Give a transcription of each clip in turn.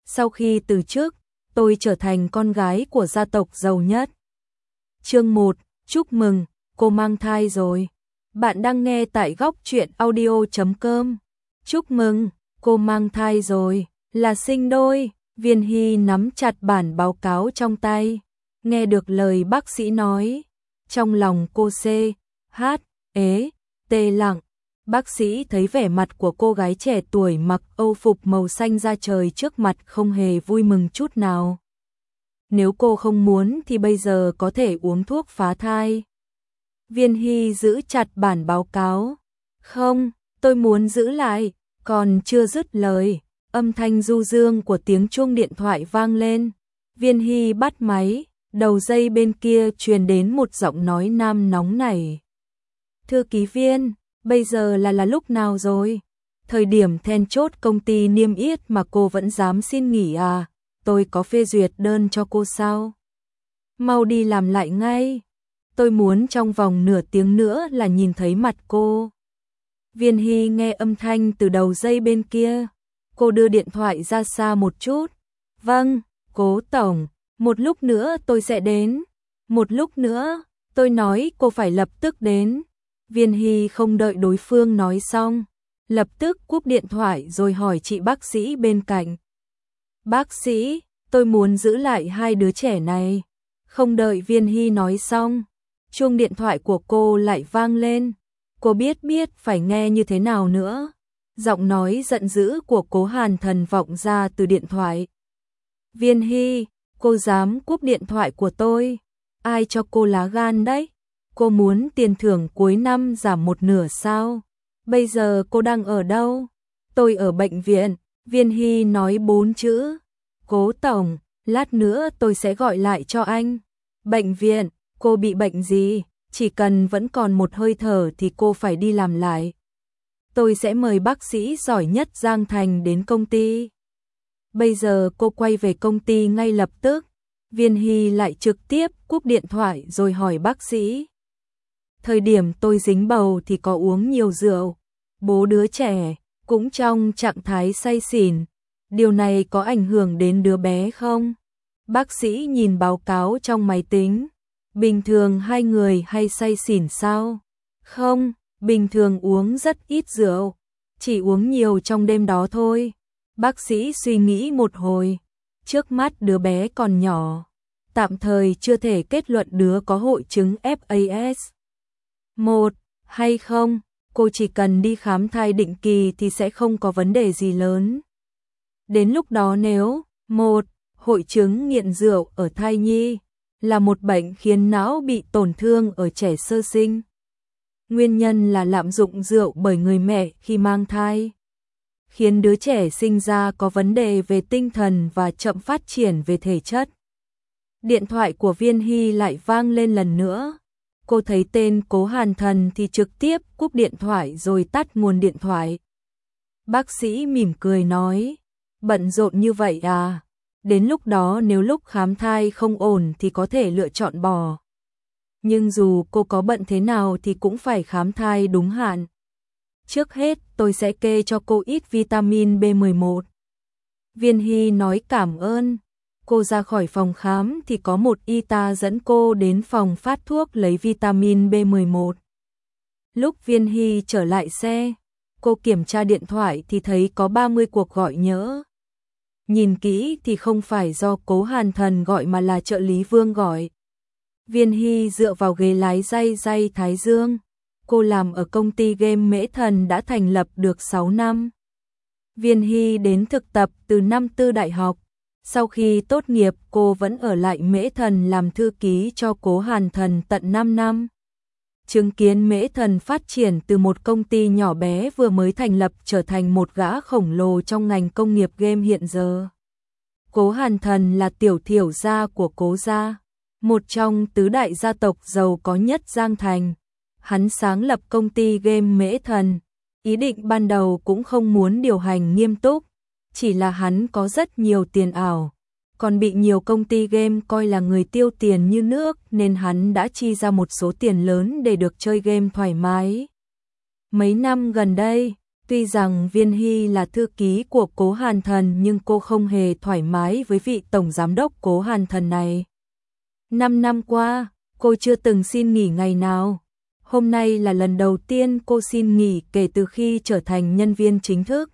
Sau khi từ chức, tôi trở thành con gái của gia tộc giàu nhất. Chương 1, chúc mừng, cô mang thai rồi. Bạn đang nghe tại góc truyện audio.com. Chúc mừng, cô mang thai rồi, là sinh đôi. Viên Hy nắm chặt bản báo cáo trong tay, nghe được lời bác sĩ nói, trong lòng cô tê lặng. Bác sĩ thấy vẻ mặt của cô gái trẻ tuổi mặc âu phục màu xanh da trời trước mặt không hề vui mừng chút nào. Nếu cô không muốn thì bây giờ có thể uống thuốc phá thai. Viên Hy giữ chặt bản báo cáo. Không, tôi muốn giữ lại. Còn chưa dứt lời, âm thanh du dương của tiếng chuông điện thoại vang lên. Viên Hy bắt máy, đầu dây bên kia truyền đến một giọng nói nam nóng nảy. Thư ký Viên, bây giờ là lúc nào rồi? Thời điểm then chốt công ty niêm yết mà cô vẫn dám xin nghỉ à? Tôi có phê duyệt đơn cho cô sao? Mau đi làm lại ngay. Tôi muốn trong vòng nửa tiếng nữa là nhìn thấy mặt cô. Viên Hy nghe âm thanh từ đầu dây bên kia. Cô đưa điện thoại ra xa một chút. Vâng, Cố tổng, một lúc nữa tôi sẽ đến. Một lúc nữa, tôi nói cô phải lập tức đến. Viên Hy không đợi đối phương nói xong, lập tức cúp điện thoại rồi hỏi chị bác sĩ bên cạnh. Bác sĩ, tôi muốn giữ lại hai đứa trẻ này. Không đợi Viên Hy nói xong, chuông điện thoại của cô lại vang lên. Cô biết phải nghe như thế nào nữa. Giọng nói giận dữ của Cố Hàn Thần vọng ra từ điện thoại. Viên Hy, cô dám cúp điện thoại của tôi. Ai cho cô lá gan đấy? Cô muốn tiền thưởng cuối năm giảm một nửa sao? Bây giờ cô đang ở đâu? Tôi ở bệnh viện. Viên Hy nói 4 chữ. Cố tổng, lát nữa tôi sẽ gọi lại cho anh. Bệnh viện, cô bị bệnh gì? Chỉ cần vẫn còn một hơi thở thì cô phải đi làm lại. Tôi sẽ mời bác sĩ giỏi nhất Giang Thành đến công ty. Bây giờ cô quay về công ty ngay lập tức. Viên Hy lại trực tiếp cúp điện thoại rồi hỏi bác sĩ. Thời điểm tôi dính bầu thì có uống nhiều rượu. Bố đứa trẻ cũng trong trạng thái say xỉn. Điều này có ảnh hưởng đến đứa bé không? Bác sĩ nhìn báo cáo trong máy tính. Bình thường hai người hay say xỉn sao? Không, bình thường uống rất ít rượu. Chỉ uống nhiều trong đêm đó thôi. Bác sĩ suy nghĩ một hồi. Trước mắt đứa bé còn nhỏ. Tạm thời chưa thể kết luận đứa có hội chứng FAS. 1 hay không, cô chỉ cần đi khám thai định kỳ thì sẽ không có vấn đề gì lớn. Đến lúc đó nếu 1 hội chứng nghiện rượu ở thai nhi là một bệnh khiến não bị tổn thương ở trẻ sơ sinh. Nguyên nhân là lạm dụng rượu bởi người mẹ khi mang thai, khiến đứa trẻ sinh ra có vấn đề về tinh thần và chậm phát triển về thể chất. Điện thoại của Viên Hy lại vang lên lần nữa. Cô thấy tên Cố Hàn Thần thì trực tiếp cúp điện thoại rồi tắt nguồn điện thoại. Bác sĩ mỉm cười nói, bận rộn như vậy à? Đến lúc đó nếu lúc khám thai không ổn thì có thể lựa chọn bỏ. Nhưng dù cô có bận thế nào thì cũng phải khám thai đúng hạn. Trước hết tôi sẽ kê cho cô ít vitamin B11. Viên Hy nói cảm ơn. Cô ra khỏi phòng khám thì có một y tá dẫn cô đến phòng phát thuốc lấy vitamin B11. Lúc Viên Hy trở lại xe, cô kiểm tra điện thoại thì thấy có 30 cuộc gọi nhỡ. Nhìn kỹ thì không phải do Cố Hàn Thần gọi mà là trợ lý Vương gọi. Viên Hy dựa vào ghế lái day thái dương. Cô làm ở công ty game Mễ Thần đã thành lập được 6 năm. Viên Hy đến thực tập từ năm tư đại học. Sau khi tốt nghiệp cô vẫn ở lại Mễ Thần làm thư ký cho Cố Hàn Thần tận 5 năm. Chứng kiến Mễ Thần phát triển từ một công ty nhỏ bé vừa mới thành lập trở thành một gã khổng lồ trong ngành công nghiệp game hiện giờ. Cố Hàn Thần là tiểu thiểu gia của Cố gia, một trong tứ đại gia tộc giàu có nhất Giang Thành. Hắn sáng lập công ty game Mễ Thần. Ý định ban đầu cũng không muốn điều hành nghiêm túc, chỉ là hắn có rất nhiều tiền ảo, còn bị nhiều công ty game coi là người tiêu tiền như nước nên hắn đã chi ra một số tiền lớn để được chơi game thoải mái. Mấy năm gần đây, Tuy rằng Viên Hy là thư ký của Cố Hàn Thần nhưng cô không hề thoải mái với vị tổng giám đốc Cố Hàn Thần này. 5 năm qua, cô chưa từng xin nghỉ ngày nào. Hôm nay là lần đầu tiên cô xin nghỉ kể từ khi trở thành nhân viên chính thức.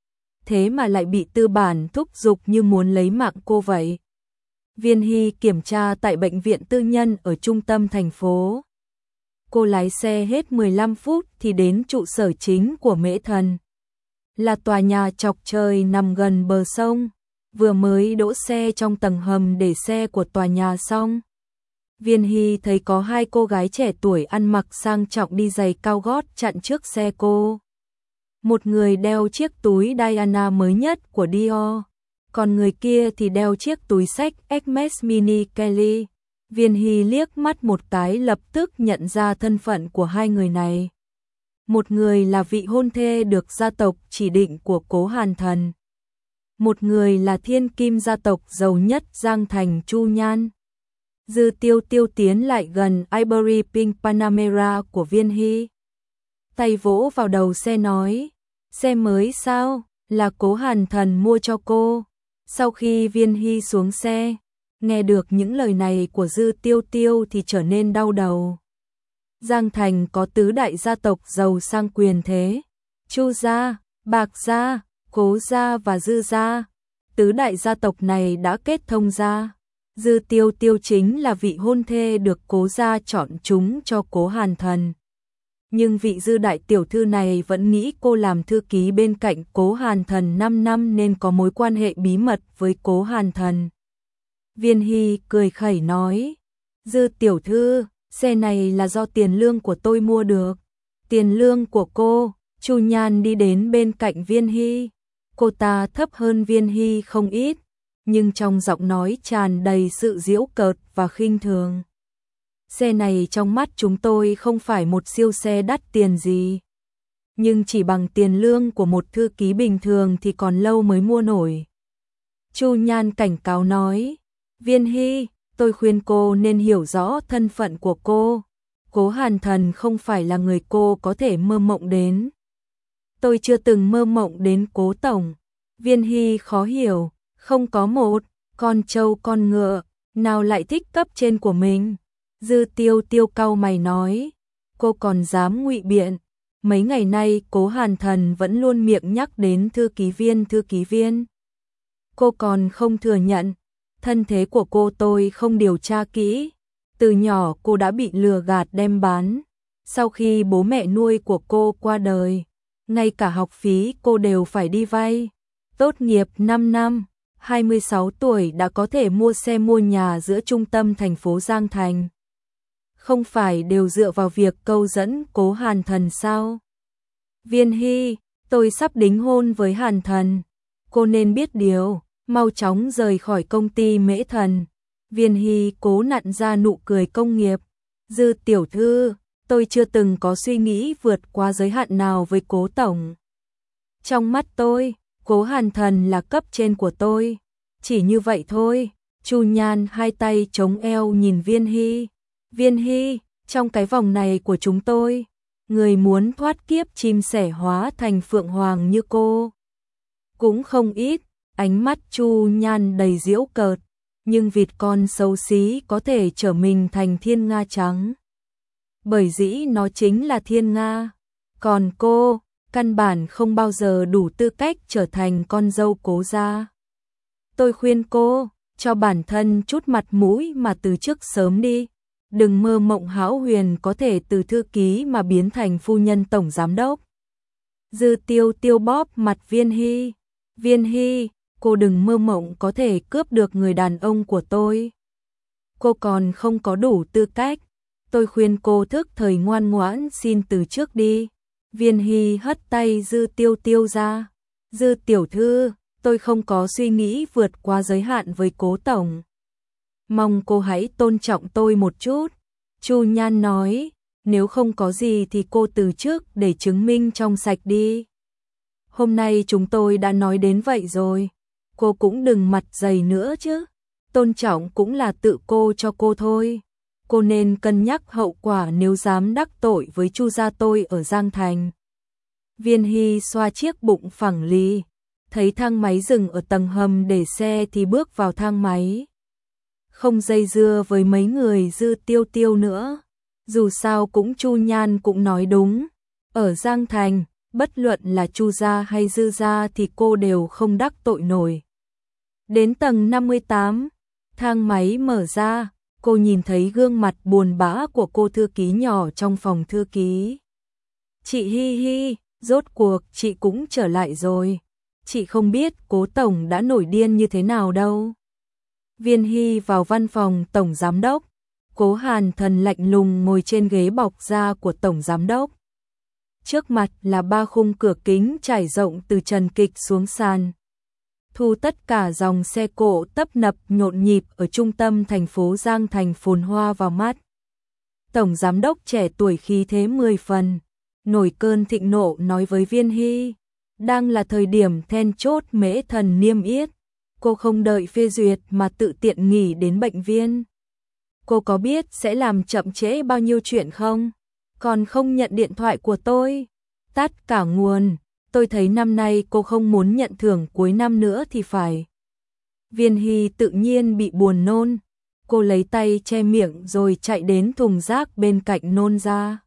Thế mà lại bị tư bản thúc giục như muốn lấy mạng cô vậy. Viên Hy kiểm tra tại bệnh viện tư nhân ở trung tâm thành phố. Cô lái xe hết 15 phút thì đến trụ sở chính của Mễ Thần. Là tòa nhà chọc trời nằm gần bờ sông. Vừa mới đỗ xe trong tầng hầm để xe của tòa nhà xong, Viên Hy thấy có 2 cô gái trẻ tuổi ăn mặc sang trọng đi giày cao gót chặn trước xe cô. Một người đeo chiếc túi Diana mới nhất của Dior, còn người kia thì đeo chiếc túi xách Hermes Mini Kelly. Viên Hy liếc mắt một cái lập tức nhận ra thân phận của 2 người này. Một người là vị hôn thê được gia tộc chỉ định của Cố Hàn Thần. Một người là thiên kim gia tộc giàu nhất Giang Thành Chu Nhan. Dư Tiêu Tiêu tiến lại gần Ivory Pink Panamera của Viên Hy. Tay vỗ vào đầu xe nói, xe mới sao, là Cố Hàn Thần mua cho cô. Sau khi Viên Hy xuống xe, nghe được những lời này của Dư Tiêu Tiêu thì trở nên đau đầu. Giang Thành có tứ đại gia tộc giàu sang quyền thế, Chu gia, Bạc gia, Cố gia và Dư gia. Tứ đại gia tộc này đã kết thông gia. Dư Tiêu Tiêu chính là vị hôn thê được Cố gia chọn chúng cho Cố Hàn Thần. Nhưng vị Dư đại tiểu thư này vẫn nghĩ cô làm thư ký bên cạnh Cố Hàn Thần 5 năm nên có mối quan hệ bí mật với Cố Hàn Thần. Viên Hy cười khẩy nói, Dư tiểu thư, xe này là do tiền lương của tôi mua được. Tiền lương của cô? Chu Nhan đi đến bên cạnh Viên Hy. Cô ta thấp hơn Viên Hy không ít, nhưng trong giọng nói tràn đầy sự giễu cợt và khinh thường. Xe này trong mắt chúng tôi không phải một siêu xe đắt tiền gì, nhưng chỉ bằng tiền lương của một thư ký bình thường thì còn lâu mới mua nổi. Chu Nhan cảnh cáo nói, Viên Hy, tôi khuyên cô nên hiểu rõ thân phận của cô. Cố Hàn Thần không phải là người cô có thể mơ mộng đến. Tôi chưa từng mơ mộng đến Cố tổng. Viên Hy khó hiểu, không có một con trâu con ngựa nào lại thích cấp trên của mình. Dư Tiêu Tiêu cau mày nói, cô còn dám ngụy biện. Mấy ngày nay Cố Hàn Thần vẫn luôn miệng nhắc đến thư ký viên. Cô còn không thừa nhận. Thân thế của cô tôi không điều tra kỹ. Từ nhỏ cô đã bị lừa gạt đem bán. Sau khi bố mẹ nuôi của cô qua đời, ngay cả học phí cô đều phải đi vay. Tốt nghiệp 5 năm, 26 tuổi đã có thể mua xe mua nhà giữa trung tâm thành phố Giang Thành. Không phải đều dựa vào việc câu dẫn Cố Hàn Thần sao? Viên Hy, tôi sắp đính hôn với Hàn Thần. Cô nên biết điều, mau chóng rời khỏi công ty Mễ Thần. Viên Hy cố nặn ra nụ cười công nghiệp. Dư tiểu thư, tôi chưa từng có suy nghĩ vượt qua giới hạn nào với Cố tổng. Trong mắt tôi, Cố Hàn Thần là cấp trên của tôi. Chỉ như vậy thôi. Chu Nhan hai tay chống eo nhìn Viên Hy. Viên Hy, trong cái vòng này của chúng tôi, người muốn thoát kiếp chim sẻ hóa thành phượng hoàng như cô cũng không ít. Ánh mắt Chu Nhan đầy giễu cợt, nhưng vịt con xấu xí có thể trở mình thành thiên nga trắng. Bởi dĩ nó chính là thiên nga, còn cô, căn bản không bao giờ đủ tư cách trở thành con dâu Cố gia. Tôi khuyên cô, cho bản thân chút mặt mũi mà từ chức sớm đi. Đừng mơ mộng hão huyền có thể từ thư ký mà biến thành phu nhân tổng giám đốc. Dư Tiêu Tiêu bóp mặt Viên Hy. Viên Hy, cô đừng mơ mộng có thể cướp được người đàn ông của tôi. Cô còn không có đủ tư cách. Tôi khuyên cô thức thời ngoan ngoãn xin từ trước đi. Viên Hy hất tay Dư Tiêu Tiêu ra. Dư tiểu thư, tôi không có suy nghĩ vượt qua giới hạn với Cố tổng. Mong cô hãy tôn trọng tôi một chút. Chu Nhan nói, nếu không có gì thì cô từ chức để chứng minh trong sạch đi. Hôm nay chúng tôi đã nói đến vậy rồi. Cô cũng đừng mặt dày nữa chứ. Tôn trọng cũng là tự cô cho cô thôi. Cô nên cân nhắc hậu quả nếu dám đắc tội với Chu gia tôi ở Giang Thành. Viên Hy xoa chiếc bụng phẳng lì, thấy thang máy dừng ở tầng hầm để xe thì bước vào thang máy. Không dây dưa với mấy người Dư Tiêu Tiêu nữa, dù sao cũng Chu Nhan cũng nói đúng, ở Giang Thành, bất luận là Chu gia hay Dư gia thì cô đều không đắc tội nổi. Đến tầng 58, thang máy mở ra, cô nhìn thấy gương mặt buồn bã của cô thư ký nhỏ trong phòng thư ký. Chị Hi Hi, rốt cuộc chị cũng trở lại rồi. Chị không biết Cố tổng đã nổi điên như thế nào đâu. Viên Hy vào văn phòng tổng giám đốc. Cố Hàn Thần lạnh lùng ngồi trên ghế bọc da của tổng giám đốc. Trước mặt là 3 khung cửa kính trải rộng từ trần kịch xuống sàn. Thu tất cả dòng xe cộ tấp nập nhộn nhịp ở trung tâm thành phố Giang Thành phồn hoa vào mắt. Tổng giám đốc trẻ tuổi khí thế 10 phần, nổi cơn thịnh nộ nói với Viên Hy, đang là thời điểm then chốt mễ thần niêm yết, cô không đợi phê duyệt mà tự tiện nghỉ đến bệnh viện. Cô có biết sẽ làm chậm trễ bao nhiêu chuyện không? Còn không nhận điện thoại của tôi. Tắt cả nguồn, tôi thấy năm nay cô không muốn nhận thưởng cuối năm nữa thì phải. Viên Hy tự nhiên bị buồn nôn, cô lấy tay che miệng rồi chạy đến thùng rác bên cạnh nôn ra.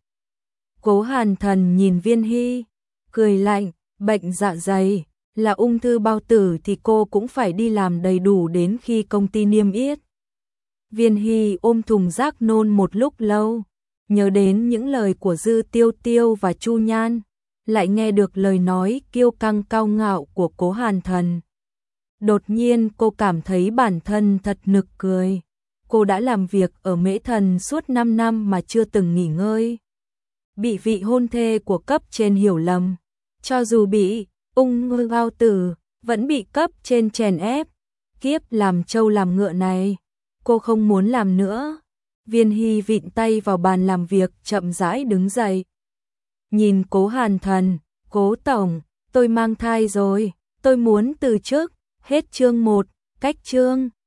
Cố Hàn Thần nhìn Viên Hy, cười lạnh, bệnh dạ dày, là ung thư bao tử thì cô cũng phải đi làm đầy đủ đến khi công ty niêm yết. Viên Hy ôm thùng rác nôn một lúc lâu, nhớ đến những lời của Dư Tiêu Tiêu và Chu Nhan, lại nghe được lời nói kiêu căng cao ngạo của Cố Hàn Thần. Đột nhiên cô cảm thấy bản thân thật nực cười. Cô đã làm việc ở Mễ Thần suốt 5 năm mà chưa từng nghỉ ngơi. Bị vị hôn thê của cấp trên hiểu lầm. Cho dù bị ung thư bao tử, vẫn bị cấp trên chèn ép. Kiếp làm trâu làm ngựa này, cô không muốn làm nữa. Viên Hy vịn tay vào bàn làm việc chậm rãi đứng dậy. Nhìn Cố Hàn Thần, Cố tổng, tôi mang thai rồi, tôi muốn từ chức. Hết chương 1, cách chương.